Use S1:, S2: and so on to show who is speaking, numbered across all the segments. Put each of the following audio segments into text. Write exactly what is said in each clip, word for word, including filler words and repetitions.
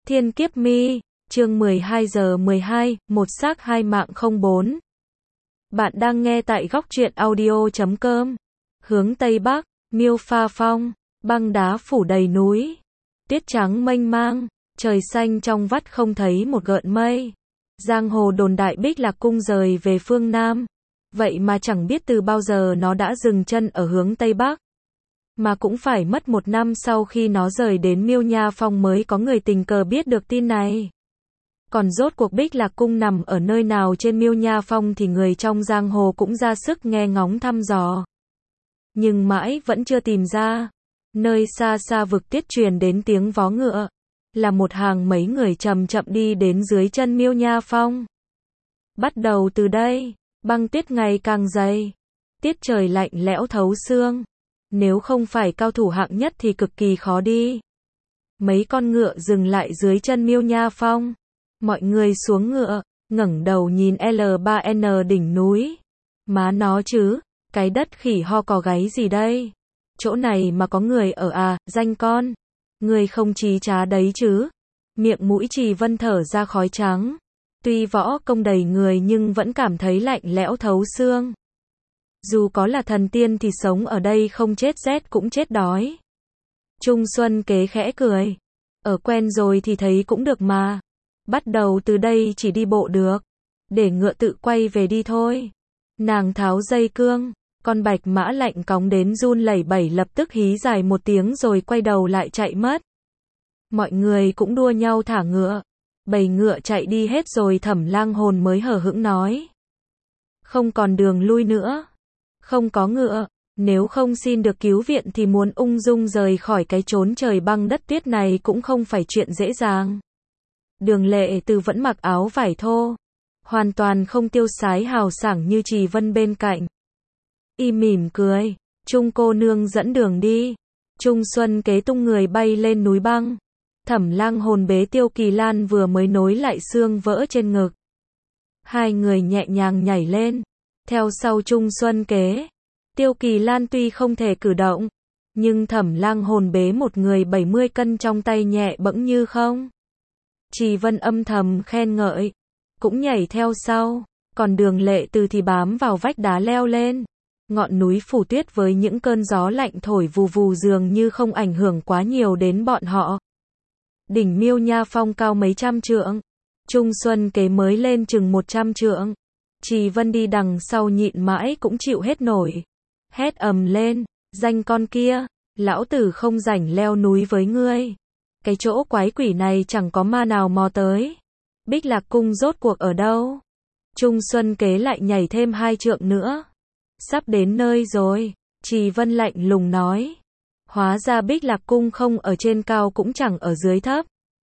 S1: Thiên Kiếp Mi, chương mười hai giờ mười hai, một xác hai mạng không bốn. Bạn đang nghe tại góc truyện audio chấm com. Hướng Tây Bắc, Miêu Pha Phong, băng đá phủ đầy núi. Tuyết trắng mênh mang, trời xanh trong vắt không thấy một gợn mây. Giang hồ đồn đại Bích Lạc Cung rời về phương Nam. Vậy mà chẳng biết từ bao giờ nó đã dừng chân ở hướng Tây Bắc. Mà cũng phải mất một năm sau khi nó rời đến Miêu Nha Phong mới có người tình cờ biết được tin này. Còn rốt cuộc Bích Lạc Cung nằm ở nơi nào trên Miêu Nha Phong thì người trong giang hồ cũng ra sức nghe ngóng thăm dò. Nhưng mãi vẫn chưa tìm ra. Nơi xa xa vực tiết truyền đến tiếng vó ngựa. Là một hàng mấy người chậm chậm đi đến dưới chân Miêu Nha Phong. Bắt đầu từ đây, băng tuyết ngày càng dày. Tiết trời lạnh lẽo thấu xương. Nếu không phải cao thủ hạng nhất thì cực kỳ khó đi. Mấy con ngựa dừng lại dưới chân Miêu Nha Phong. Mọi người xuống ngựa, ngẩng đầu nhìn L ba N đỉnh núi. Má nó chứ, cái đất khỉ ho cò gáy gì đây? Chỗ này mà có người ở à, danh con. Người không trí trá đấy chứ. Miệng mũi Trì Vân thở ra khói trắng. Tuy võ công đầy người nhưng vẫn cảm thấy lạnh lẽo thấu xương. Dù có là thần tiên thì sống ở đây không chết rét cũng chết đói. Trung Xuân Kế khẽ cười. Ở quen rồi thì thấy cũng được mà. Bắt đầu từ đây chỉ đi bộ được. Để ngựa tự quay về đi thôi. Nàng tháo dây cương. Con bạch mã lạnh cóng đến run lẩy bẩy lập tức hí dài một tiếng rồi quay đầu lại chạy mất. Mọi người cũng đua nhau thả ngựa. Bầy ngựa chạy đi hết rồi Thẩm Lang Hồn mới hờ hững nói. Không còn đường lui nữa. Không có ngựa, nếu không xin được cứu viện thì muốn ung dung rời khỏi cái chốn trời băng đất tuyết này cũng không phải chuyện dễ dàng. Đường Lệ Từ vẫn mặc áo vải thô, hoàn toàn không tiêu sái hào sảng như Trì Vân bên cạnh. Y mỉm cười, Trung cô nương dẫn đường đi. Trung Xuân Kế tung người bay lên núi băng. Thẩm Lang Hồn bế Tiêu Kỳ Lan vừa mới nối lại xương vỡ trên ngực. Hai người nhẹ nhàng nhảy lên. Theo sau Trung Xuân Kế, Tiêu Kỳ Lan tuy không thể cử động, nhưng Thẩm Lang Hồn bế một người bảy mươi cân trong tay nhẹ bẫng như không. Trì Vân âm thầm khen ngợi, cũng nhảy theo sau, còn Đường Lệ Từ thì bám vào vách đá leo lên. Ngọn núi phủ tuyết với những cơn gió lạnh thổi vù vù dường như không ảnh hưởng quá nhiều đến bọn họ. Đỉnh Miêu Nha Phong cao mấy trăm trượng, Trung Xuân Kế mới lên chừng một trăm trượng. Trì Vân đi đằng sau nhịn mãi cũng chịu hết nổi. Hét ầm lên, danh con kia, lão tử không rảnh leo núi với ngươi. Cái chỗ quái quỷ này chẳng có ma nào mò tới. Bích Lạc Cung rốt cuộc ở đâu? Trung Xuân Kế lại nhảy thêm hai trượng nữa. Sắp đến nơi rồi, Trì Vân lạnh lùng nói. Hóa ra Bích Lạc Cung không ở trên cao cũng chẳng ở dưới thấp.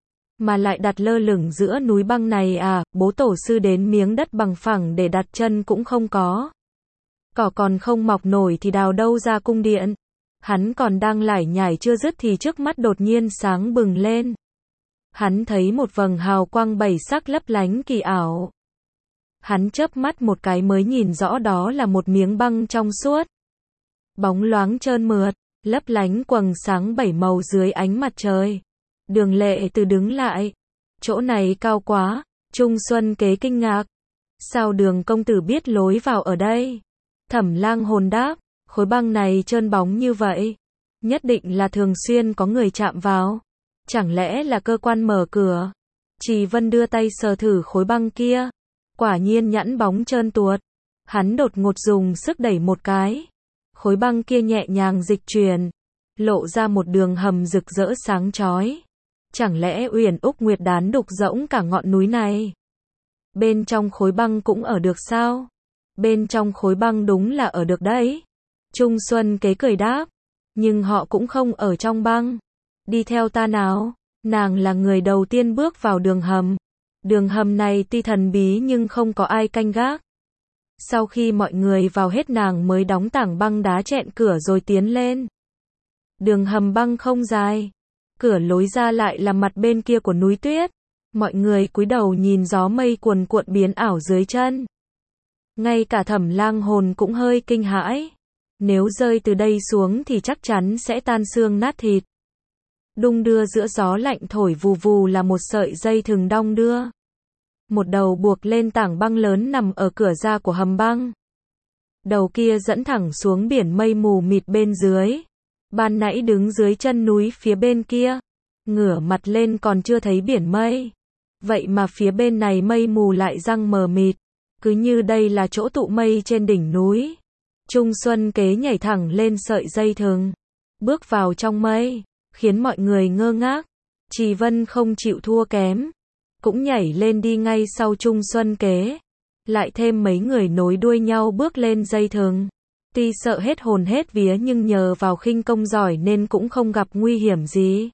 S1: Mà lại đặt lơ lửng giữa núi băng này à, bố tổ sư đến miếng đất bằng phẳng để đặt chân cũng không có. Cỏ còn không mọc nổi thì đào đâu ra cung điện. Hắn còn đang lải nhải chưa dứt thì trước mắt đột nhiên sáng bừng lên. Hắn thấy một vầng hào quang bảy sắc lấp lánh kỳ ảo. Hắn chớp mắt một cái mới nhìn rõ đó là một miếng băng trong suốt. Bóng loáng trơn mượt, lấp lánh quầng sáng bảy màu dưới ánh mặt trời. Đường Lệ Từ đứng lại. Chỗ này cao quá. Trung Xuân Kế kinh ngạc. Sao Đường công tử biết lối vào ở đây? Thẩm Lang Hồn đáp. Khối băng này trơn bóng như vậy. Nhất định là thường xuyên có người chạm vào. Chẳng lẽ là cơ quan mở cửa? Trì Vân đưa tay sờ thử khối băng kia. Quả nhiên nhẵn bóng trơn tuột. Hắn đột ngột dùng sức đẩy một cái. Khối băng kia nhẹ nhàng dịch chuyển. Lộ ra một đường hầm rực rỡ sáng chói. Chẳng lẽ Uyển Úc Nguyệt đán đục rỗng cả ngọn núi này? Bên trong khối băng cũng ở được sao? Bên trong khối băng đúng là ở được đấy. Trung Xuân Kế cười đáp. Nhưng họ cũng không ở trong băng. Đi theo ta nào. Nàng là người đầu tiên bước vào đường hầm. Đường hầm này tuy thần bí nhưng không có ai canh gác. Sau khi mọi người vào hết nàng mới đóng tảng băng đá chẹn cửa rồi tiến lên. Đường hầm băng không dài. Cửa lối ra lại là mặt bên kia của núi tuyết. Mọi người cúi đầu nhìn gió mây cuồn cuộn biến ảo dưới chân. Ngay cả Thẩm Lang Hồn cũng hơi kinh hãi. Nếu rơi từ đây xuống thì chắc chắn sẽ tan xương nát thịt. đung đưa giữa gió lạnh thổi vù vù là một sợi dây thừng đong đưa. Một đầu buộc lên tảng băng lớn nằm ở cửa ra của hầm băng. Đầu kia dẫn thẳng xuống biển mây mù mịt bên dưới. Ban nãy đứng dưới chân núi phía bên kia, ngửa mặt lên còn chưa thấy biển mây. Vậy mà phía bên này mây mù lại răng mờ mịt, cứ như đây là chỗ tụ mây trên đỉnh núi. Trung Xuân Kế nhảy thẳng lên sợi dây thừng, bước vào trong mây, khiến mọi người ngơ ngác. Trì Vân không chịu thua kém, cũng nhảy lên đi ngay sau Trung Xuân Kế. Lại thêm mấy người nối đuôi nhau bước lên dây thừng. Tuy sợ hết hồn hết vía nhưng nhờ vào khinh công giỏi nên cũng không gặp nguy hiểm gì.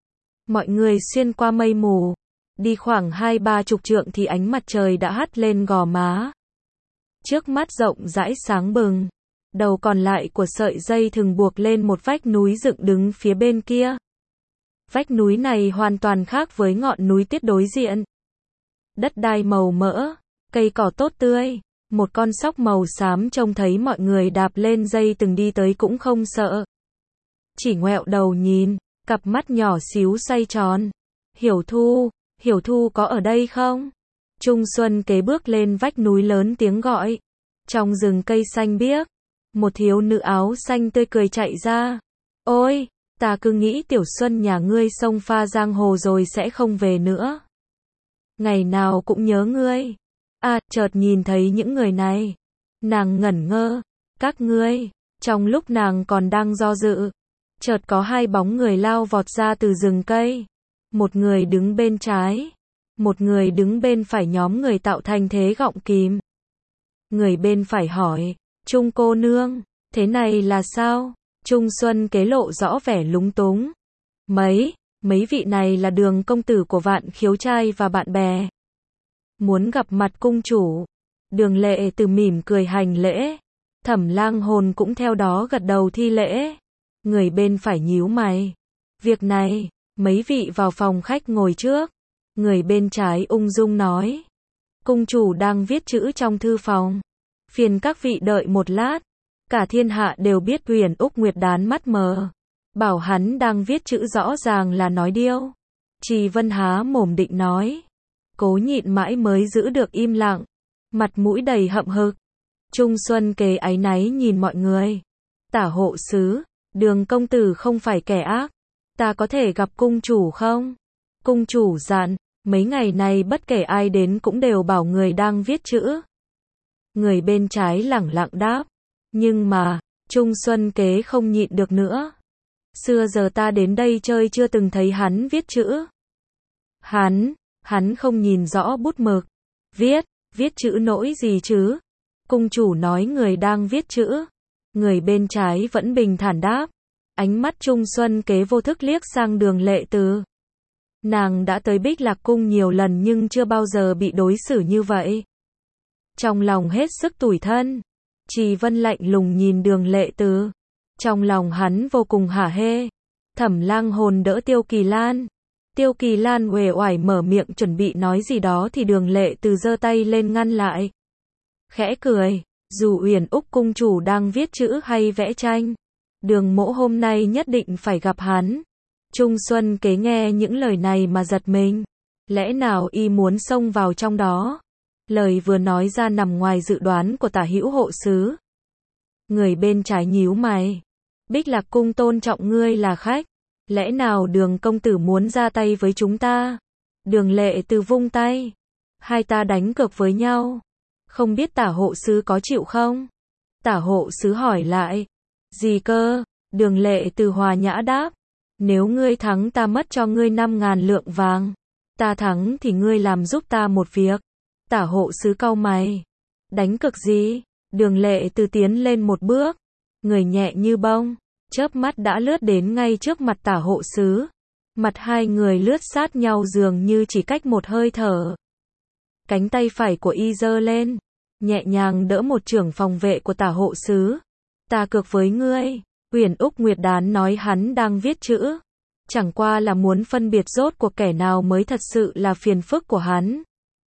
S1: Mọi người xuyên qua mây mù, đi khoảng hai ba chục trượng thì ánh mặt trời đã hắt lên gò má. Trước mắt rộng rãi sáng bừng, đầu còn lại của sợi dây thừng buộc lên một vách núi dựng đứng phía bên kia. Vách núi này hoàn toàn khác với ngọn núi tiết đối diện. Đất đai màu mỡ, cây cỏ tốt tươi, một con sóc màu xám trông thấy mọi người đạp lên dây từng đi tới cũng không sợ. Chỉ ngoẹo đầu nhìn, cặp mắt nhỏ xíu xoay tròn. Hiểu Thu, Hiểu Thu có ở đây không? Trung Xuân Kế bước lên vách núi lớn tiếng gọi. Trong rừng cây xanh biếc, một thiếu nữ áo xanh tươi cười chạy ra. Ôi, ta cứ nghĩ Tiểu Xuân nhà ngươi xông pha giang hồ rồi sẽ không về nữa. Ngày nào cũng nhớ ngươi. À, chợt nhìn thấy những người này. Nàng ngẩn ngơ. Các ngươi. Trong lúc nàng còn đang do dự, chợt có hai bóng người lao vọt ra từ rừng cây. Một người đứng bên trái, một người đứng bên phải, nhóm người tạo thành thế gọng kìm. Người bên phải hỏi, Trung cô nương, thế này là sao? Trung Xuân Kế lộ rõ vẻ lúng túng. Mấy, mấy vị này là Đường công tử của Vạn Khiếu trai và bạn bè. Muốn gặp mặt cung chủ. Đường Lệ Từ mỉm cười hành lễ. Thẩm Lang Hồn cũng theo đó gật đầu thi lễ. Người bên phải nhíu mày. Việc này, mấy vị vào phòng khách ngồi trước. Người bên trái ung dung nói. Cung chủ đang viết chữ trong thư phòng. Phiền các vị đợi một lát. Cả thiên hạ đều biết Uyển Úc Nguyệt Đán mắt mờ. Bảo hắn đang viết chữ rõ ràng là nói điêu. Trì Vân há mồm định nói. Cố nhịn mãi mới giữ được im lặng. Mặt mũi đầy hậm hực. Trung Xuân Kế áy náy nhìn mọi người. Tả hộ sứ, Đường công tử không phải kẻ ác. Ta có thể gặp cung chủ không? Cung chủ dặn, mấy ngày này bất kể ai đến cũng đều bảo người đang viết chữ. Người bên trái lẳng lặng đáp. Nhưng mà, Trung Xuân Kế không nhịn được nữa. Xưa giờ ta đến đây chơi chưa từng thấy hắn viết chữ. Hắn, hắn không nhìn rõ bút mực. Viết, viết chữ nỗi gì chứ? Cung chủ nói người đang viết chữ. Người bên trái vẫn bình thản đáp. Ánh mắt Trung Xuân Kế vô thức liếc sang Đường Lệ Từ. Nàng đã tới Bích Lạc Cung nhiều lần nhưng chưa bao giờ bị đối xử như vậy. Trong lòng hết sức tủi thân, Trì Vân lạnh lùng nhìn Đường Lệ Từ. Trong lòng hắn vô cùng hả hê. Thẩm Lang Hồn đỡ Tiêu Kỳ Lan. Tiêu Kỳ Lan uể oải mở miệng chuẩn bị nói gì đó thì Đường Lệ Từ giơ tay lên ngăn lại. Khẽ cười, dù Uyển Úc cung chủ đang viết chữ hay vẽ tranh, Đường mỗ hôm nay nhất định phải gặp hắn. Trung Xuân Kế nghe những lời này mà giật mình. Lẽ nào y muốn xông vào trong đó? Lời vừa nói ra nằm ngoài dự đoán của Tả Hữu hộ sứ. Người bên trái nhíu mày. Bích Lạc Cung tôn trọng ngươi là khách. Lẽ nào Đường công tử muốn ra tay với chúng ta? Đường Lệ Từ vung tay. Hai ta đánh cược với nhau. Không biết Tả hộ sứ có chịu không? Tả hộ sứ hỏi lại. Gì cơ? Đường Lệ Từ hòa nhã đáp. Nếu ngươi thắng ta mất cho ngươi năm ngàn lượng vàng. Ta thắng thì ngươi làm giúp ta một việc. Tả hộ sứ cau mày. Đánh cược gì? Đường Lệ Từ tiến lên một bước. Người nhẹ như bông, chớp mắt đã lướt đến ngay trước mặt Tả hộ sứ. Mặt hai người lướt sát nhau dường như chỉ cách một hơi thở. Cánh tay phải của y giơ lên, nhẹ nhàng đỡ một trưởng phòng vệ của Tả hộ sứ. Ta cược với ngươi. Uyển Úc Nguyệt Đán nói hắn đang viết chữ. Chẳng qua là muốn phân biệt rốt cuộc kẻ nào mới thật sự là phiền phức của hắn.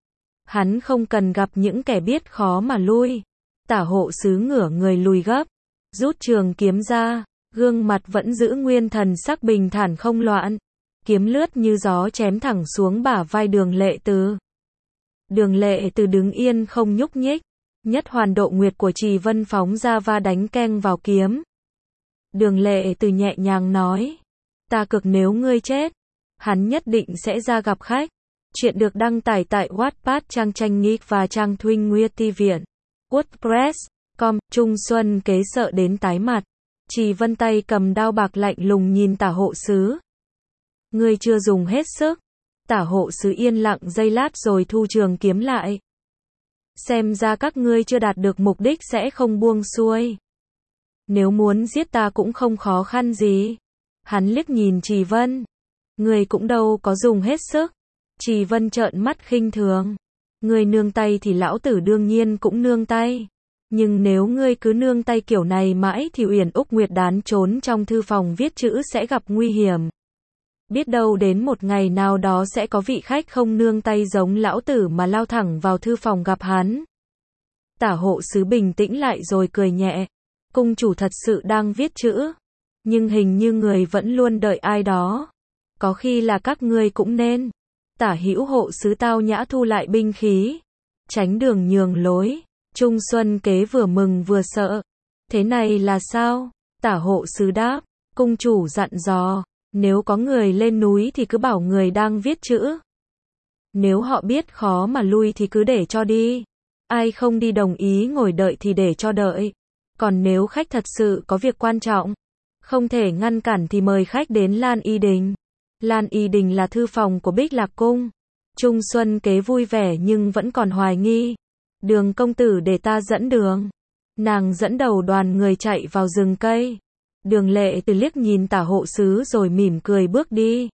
S1: Hắn không cần gặp những kẻ biết khó mà lui. Tả hộ sứ ngửa người lùi gấp, rút trường kiếm ra, gương mặt vẫn giữ nguyên thần sắc bình thản không loạn. Kiếm lướt như gió chém thẳng xuống bả vai Đường Lệ Từ. Đường Lệ Từ đứng yên không nhúc nhích. Nhất hoàn độ nguyệt của Trì Vân phóng ra va đánh keng vào kiếm. Đường Lệ Từ nhẹ nhàng nói. Ta cực nếu ngươi chết, hắn nhất định sẽ ra gặp khách. Chuyện được đăng tải tại Wattpad, trang tranh geek và trang Thuynh Nguy Ti Viện. WordPress chấm com. Trung Xuân Kế sợ đến tái mặt. Trì Vân tay cầm đao bạc lạnh lùng nhìn Tả Hộ Sứ. Ngươi chưa dùng hết sức. Tả Hộ Sứ yên lặng giây lát rồi thu trường kiếm lại. Xem ra các ngươi chưa đạt được mục đích sẽ không buông xuôi. Nếu muốn giết ta cũng không khó khăn gì. Hắn liếc nhìn Trì Vân. Ngươi cũng đâu có dùng hết sức. Trì Vân trợn mắt khinh thường. Ngươi nương tay thì lão tử đương nhiên cũng nương tay. Nhưng nếu ngươi cứ nương tay kiểu này mãi thì Uyển Úc Nguyệt Đán trốn trong thư phòng viết chữ sẽ gặp nguy hiểm. Biết đâu đến một ngày nào đó sẽ có vị khách không nương tay giống lão tử mà lao thẳng vào thư phòng gặp hắn. Tả Hộ Sứ bình tĩnh lại rồi cười nhẹ. Cung chủ thật sự đang viết chữ. Nhưng hình như người vẫn luôn đợi ai đó. Có khi là các ngươi cũng nên. Tả Hữu Hộ Sứ tao nhã thu lại binh khí. Tránh đường nhường lối. Trung Xuân Kế vừa mừng vừa sợ. Thế này là sao? Tả Hộ Sứ đáp. Cung chủ dặn dò. Nếu có người lên núi thì cứ bảo người đang viết chữ. Nếu họ biết khó mà lui thì cứ để cho đi. Ai không đi đồng ý ngồi đợi thì để cho đợi. Còn nếu khách thật sự có việc quan trọng, không thể ngăn cản thì mời khách đến Lan Y Đình. Lan Y Đình là thư phòng của Bích Lạc Cung. Trung Xuân Kế vui vẻ nhưng vẫn còn hoài nghi. Đường công tử để ta dẫn đường. Nàng dẫn đầu đoàn người chạy vào rừng cây. Đường Lệ Từ liếc nhìn Tả Hộ Sứ rồi mỉm cười bước đi.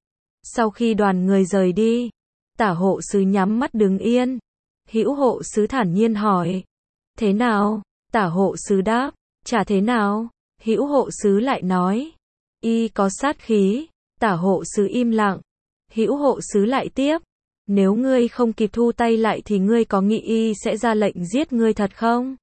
S1: Sau khi đoàn người rời đi, Tả Hộ Sứ nhắm mắt đứng yên. Hữu Hộ Sứ thản nhiên hỏi. Thế nào? Tả Hộ Sứ đáp. Chả thế nào. Hữu Hộ Sứ lại nói. Y có sát khí. Tả Hộ Sứ im lặng. Hữu Hộ Sứ lại tiếp. Nếu ngươi không kịp thu tay lại thì ngươi có nghĩ y sẽ ra lệnh giết ngươi thật không?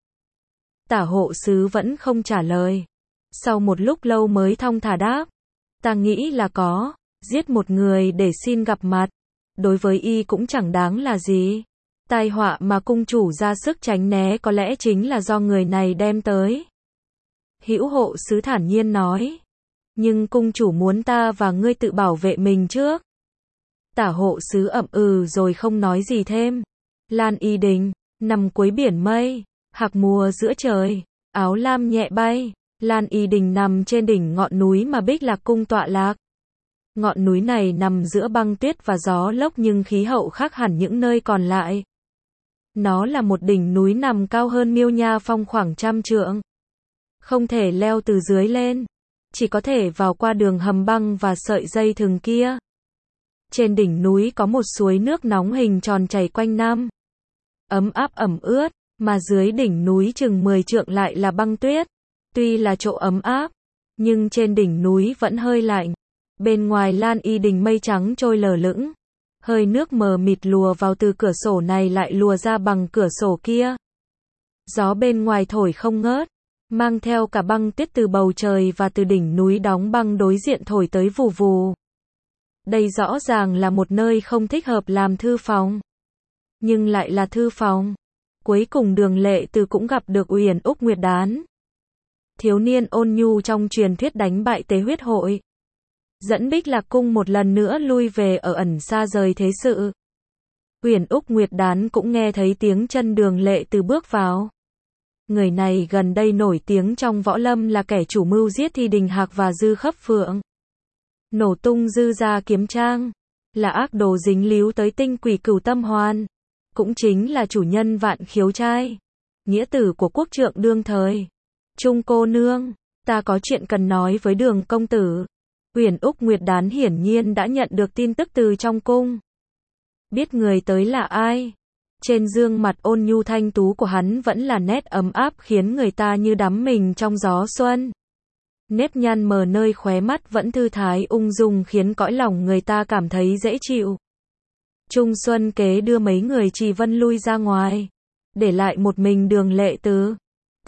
S1: Tả Hộ Sứ vẫn không trả lời. Sau một lúc lâu mới thong thả đáp. Ta nghĩ là có. Giết một người để xin gặp mặt. Đối với y cũng chẳng đáng là gì. Tai họa mà cung chủ ra sức tránh né có lẽ chính là do người này đem tới. Hữu Hộ Sứ thản nhiên nói. Nhưng cung chủ muốn ta và ngươi tự bảo vệ mình trước. Tả Hộ Sứ ậm ừ rồi không nói gì thêm. Lan Y Đình, nằm cuối biển mây, hạc mùa giữa trời, áo lam nhẹ bay. Lan Y Đình nằm trên đỉnh ngọn núi mà Bích Lạc Cung tọa lạc. Ngọn núi này nằm giữa băng tuyết và gió lốc nhưng khí hậu khác hẳn những nơi còn lại. Nó là một đỉnh núi nằm cao hơn Miêu Nha Phong khoảng trăm trượng. Không thể leo từ dưới lên. Chỉ có thể vào qua đường hầm băng và sợi dây thừng kia. Trên đỉnh núi có một suối nước nóng hình tròn chảy quanh năm. Ấm áp ẩm ướt, mà dưới đỉnh núi chừng mười trượng lại là băng tuyết. Tuy là chỗ ấm áp, nhưng trên đỉnh núi vẫn hơi lạnh. Bên ngoài Lan Y Đình mây trắng trôi lờ lững. Hơi nước mờ mịt lùa vào từ cửa sổ này lại lùa ra bằng cửa sổ kia. Gió bên ngoài thổi không ngớt, mang theo cả băng tuyết từ bầu trời và từ đỉnh núi đóng băng đối diện thổi tới vù vù. Đây rõ ràng là một nơi không thích hợp làm thư phòng. Nhưng lại là thư phòng. Cuối cùng Đường Lệ Từ cũng gặp được Uyển Úc Nguyệt Đán. Thiếu niên ôn nhu trong truyền thuyết đánh bại Tế Huyết Hội. Dẫn Bích Lạc Cung một lần nữa lui về ở ẩn xa rời thế sự. Uyển Úc Nguyệt Đán cũng nghe thấy tiếng chân Đường Lệ Từ bước vào. Người này gần đây nổi tiếng trong võ lâm là kẻ chủ mưu giết Thi Đình Hạc và Dư Khấp Phượng. Nổ tung Dư gia kiếm trang. Là ác đồ dính líu tới tinh quỷ Cửu Tâm Hoàn. Cũng chính là chủ nhân Vạn Khiếu Trai. Nghĩa tử của quốc trượng đương thời. Trung cô nương, ta có chuyện cần nói với Đường công tử. Uyển Úc Nguyệt Đán hiển nhiên đã nhận được tin tức từ trong cung. Biết người tới là ai? Trên gương mặt ôn nhu thanh tú của hắn vẫn là nét ấm áp khiến người ta như đắm mình trong gió xuân. Nếp nhăn mờ nơi khóe mắt vẫn thư thái ung dung khiến cõi lòng người ta cảm thấy dễ chịu. Trung Xuân Kế đưa mấy người Trì Vân lui ra ngoài, để lại một mình Đường Lệ Từ.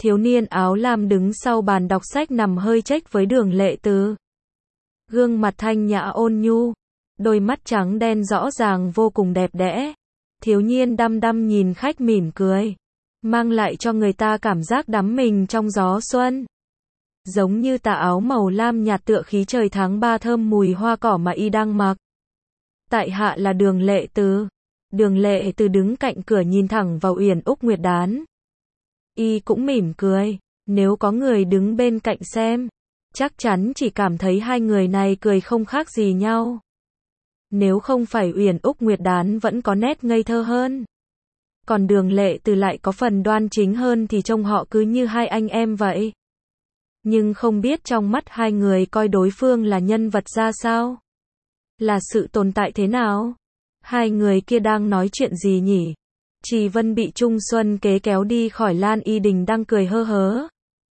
S1: Thiếu niên áo lam đứng sau bàn đọc sách nằm hơi chếch với Đường Lệ Từ. Gương mặt thanh nhã ôn nhu, đôi mắt trắng đen rõ ràng vô cùng đẹp đẽ. Thiếu niên đăm đăm nhìn khách mỉm cười, mang lại cho người ta cảm giác đắm mình trong gió xuân. Giống như tà áo màu lam nhạt tựa khí trời tháng ba thơm mùi hoa cỏ mà y đang mặc. Tại hạ là Đường Lệ Từ. Đường Lệ Từ đứng cạnh cửa nhìn thẳng vào Uyển Úc Nguyệt Đán. Y cũng mỉm cười, nếu có người đứng bên cạnh xem, chắc chắn chỉ cảm thấy hai người này cười không khác gì nhau. Nếu không phải Uyển Úc Nguyệt Đán vẫn có nét ngây thơ hơn, còn Đường Lệ Từ lại có phần đoan chính hơn thì trông họ cứ như hai anh em vậy. Nhưng không biết trong mắt hai người coi đối phương là nhân vật ra sao? Là sự tồn tại thế nào? Hai người kia đang nói chuyện gì nhỉ? Trì Vân bị Trung Xuân Kế kéo đi khỏi Lan Y Đình đang cười hơ hớ.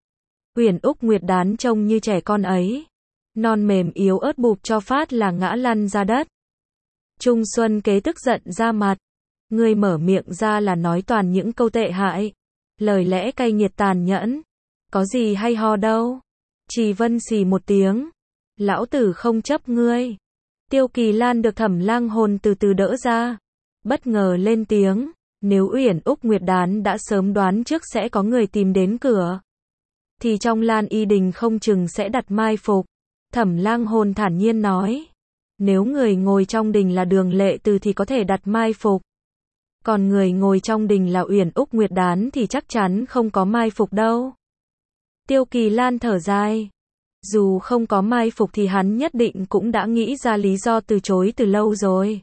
S1: Uyển Úc Nguyệt Đán trông như trẻ con ấy, non mềm yếu ớt bụp cho phát là ngã lăn ra đất. Trung Xuân Kế tức giận ra mặt. Ngươi mở miệng ra là nói toàn những câu tệ hại, lời lẽ cay nghiệt tàn nhẫn, có gì hay ho đâu. Trì Vân xì một tiếng. Lão tử không chấp ngươi. Tiêu Kỳ Lan được Thẩm Lang Hồn từ từ đỡ ra, bất ngờ lên tiếng. Nếu Uyển Úc Nguyệt Đán đã sớm đoán trước sẽ có người tìm đến cửa, thì trong Lan Y Đình không chừng sẽ đặt mai phục. Thẩm Lang Hồn thản nhiên nói. Nếu người ngồi trong đình là Đường Lệ Từ thì có thể đặt mai phục. Còn người ngồi trong đình là Uyển Úc Nguyệt Đán thì chắc chắn không có mai phục đâu. Tiêu Kỳ Lan thở dài. Dù không có mai phục thì hắn nhất định cũng đã nghĩ ra lý do từ chối từ lâu rồi.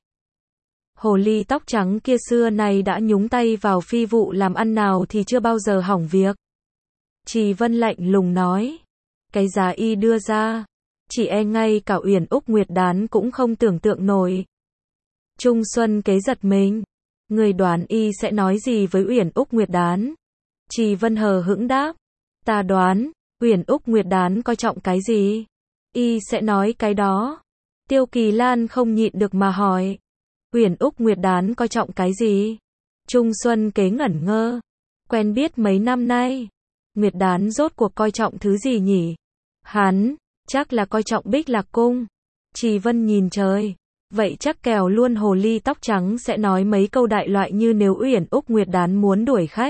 S1: Hồ ly tóc trắng kia xưa nay đã nhúng tay vào phi vụ làm ăn nào thì chưa bao giờ hỏng việc. Trì Vân lạnh lùng nói. Cái giá y đưa ra, chỉ e ngay cả Uyển Úc Nguyệt Đán cũng không tưởng tượng nổi. Trung Xuân Kế giật mình. Người đoán y sẽ nói gì với Uyển Úc Nguyệt Đán? Trì Vân hờ hững đáp. Ta đoán, Uyển Úc Nguyệt Đán coi trọng cái gì? Y sẽ nói cái đó. Tiêu Kỳ Lan không nhịn được mà hỏi. Uyển Úc Nguyệt Đán coi trọng cái gì? Trung Xuân Kế ngẩn ngơ. Quen biết mấy năm nay, Nguyệt Đán rốt cuộc coi trọng thứ gì nhỉ? Hắn, chắc là coi trọng Bích Lạc Cung. Trì Vân nhìn trời. Vậy chắc kèo luôn hồ ly tóc trắng sẽ nói mấy câu đại loại như nếu Uyển Úc Nguyệt Đán muốn đuổi khách,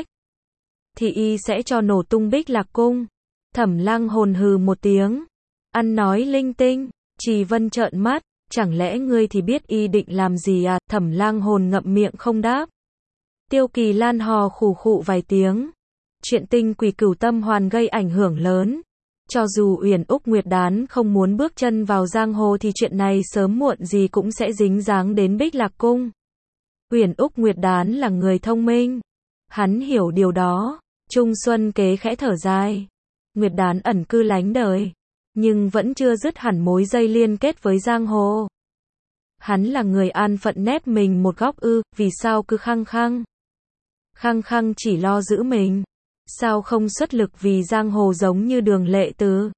S1: thì y sẽ cho nổ tung Bích Lạc Cung. Thẩm Lang Hồn hừ một tiếng. Ăn nói linh tinh. Trì Vân trợn mắt. Chẳng lẽ ngươi thì biết y định làm gì à? Thẩm Lang Hồn ngậm miệng không đáp. Tiêu Kỳ Lan hò khủ khụ vài tiếng. Chuyện Tinh Quỷ Cửu Tâm Hoàn gây ảnh hưởng lớn. Cho dù Uyển Úc Nguyệt Đán không muốn bước chân vào giang hồ thì chuyện này sớm muộn gì cũng sẽ dính dáng đến Bích Lạc Cung. Uyển Úc Nguyệt Đán là người thông minh, hắn hiểu điều đó. Trung Xuân Kế khẽ thở dài. Nguyệt Đán ẩn cư lánh đời, nhưng vẫn chưa dứt hẳn mối dây liên kết với giang hồ. Hắn là người an phận nép mình một góc ư? Vì sao cứ khăng khăng khăng khăng chỉ lo giữ mình? Sao không xuất lực vì giang hồ giống như Đường Lệ Từ?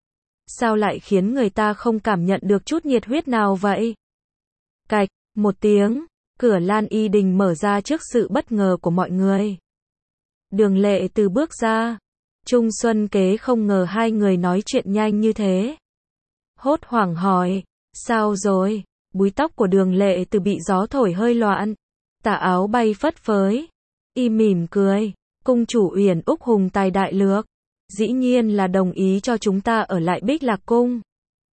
S1: Sao lại khiến người ta không cảm nhận được chút nhiệt huyết nào vậy? Cạch, một tiếng, cửa Lan Y Đình mở ra trước sự bất ngờ của mọi người. Đường Lệ Từ bước ra. Trung Xuân Kế không ngờ hai người nói chuyện nhanh như thế. Hốt hoảng hỏi. Sao rồi? Búi tóc của Đường Lệ Từ bị gió thổi hơi loạn, tà áo bay phất phới. Y mỉm cười. Cung chủ Uyển Úc hùng tài đại lược, dĩ nhiên là đồng ý cho chúng ta ở lại Bích Lạc Cung.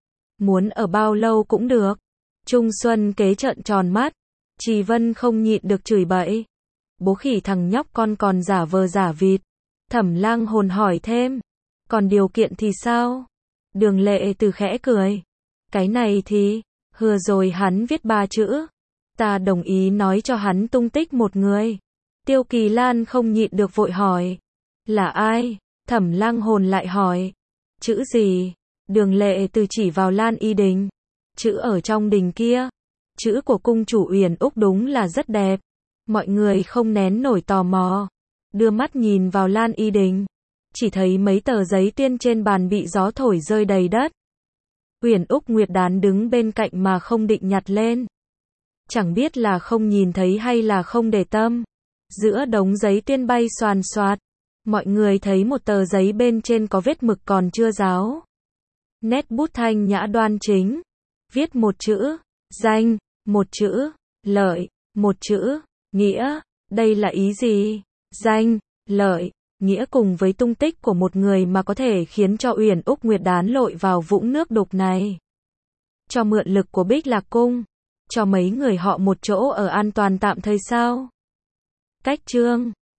S1: Muốn ở bao lâu cũng được. Trung Xuân Kế trợn tròn mắt. Trì Vân không nhịn được chửi bậy. Bố khỉ thằng nhóc con còn giả vờ giả vịt. Thẩm Lang Hồn hỏi thêm. Còn điều kiện thì sao? Đường Lệ Từ khẽ cười. Cái này thì, vừa rồi hắn viết ba chữ. Ta đồng ý nói cho hắn tung tích một người. Tiêu Kỳ Lan không nhịn được vội hỏi. Là ai? Thẩm Lang Hồn lại hỏi. Chữ gì? Đường Lệ Từ chỉ vào Lan Y Đình. Chữ ở trong đình kia. Chữ của cung chủ Uyển Úc đúng là rất đẹp. Mọi người không nén nổi tò mò, đưa mắt nhìn vào Lan Y Đình. Chỉ thấy mấy tờ giấy tuyên trên bàn bị gió thổi rơi đầy đất. Uyển Úc Nguyệt Đán đứng bên cạnh mà không định nhặt lên. Chẳng biết là không nhìn thấy hay là không để tâm. Giữa đống giấy tuyên bay xoàn xoạt, Mọi người thấy một tờ giấy bên trên có vết mực còn chưa ráo. Nét bút thanh nhã đoan chính. Viết một chữ, danh, một chữ, lợi, một chữ, nghĩa. Đây là ý gì? Danh, lợi, nghĩa cùng với tung tích của một người mà có thể khiến cho Uyển Úc Nguyệt đán lội vào vũng nước đục này. Cho mượn lực của Bích Lạc Cung. Cho mấy người họ một chỗ ở an toàn tạm thời sao? Cách chương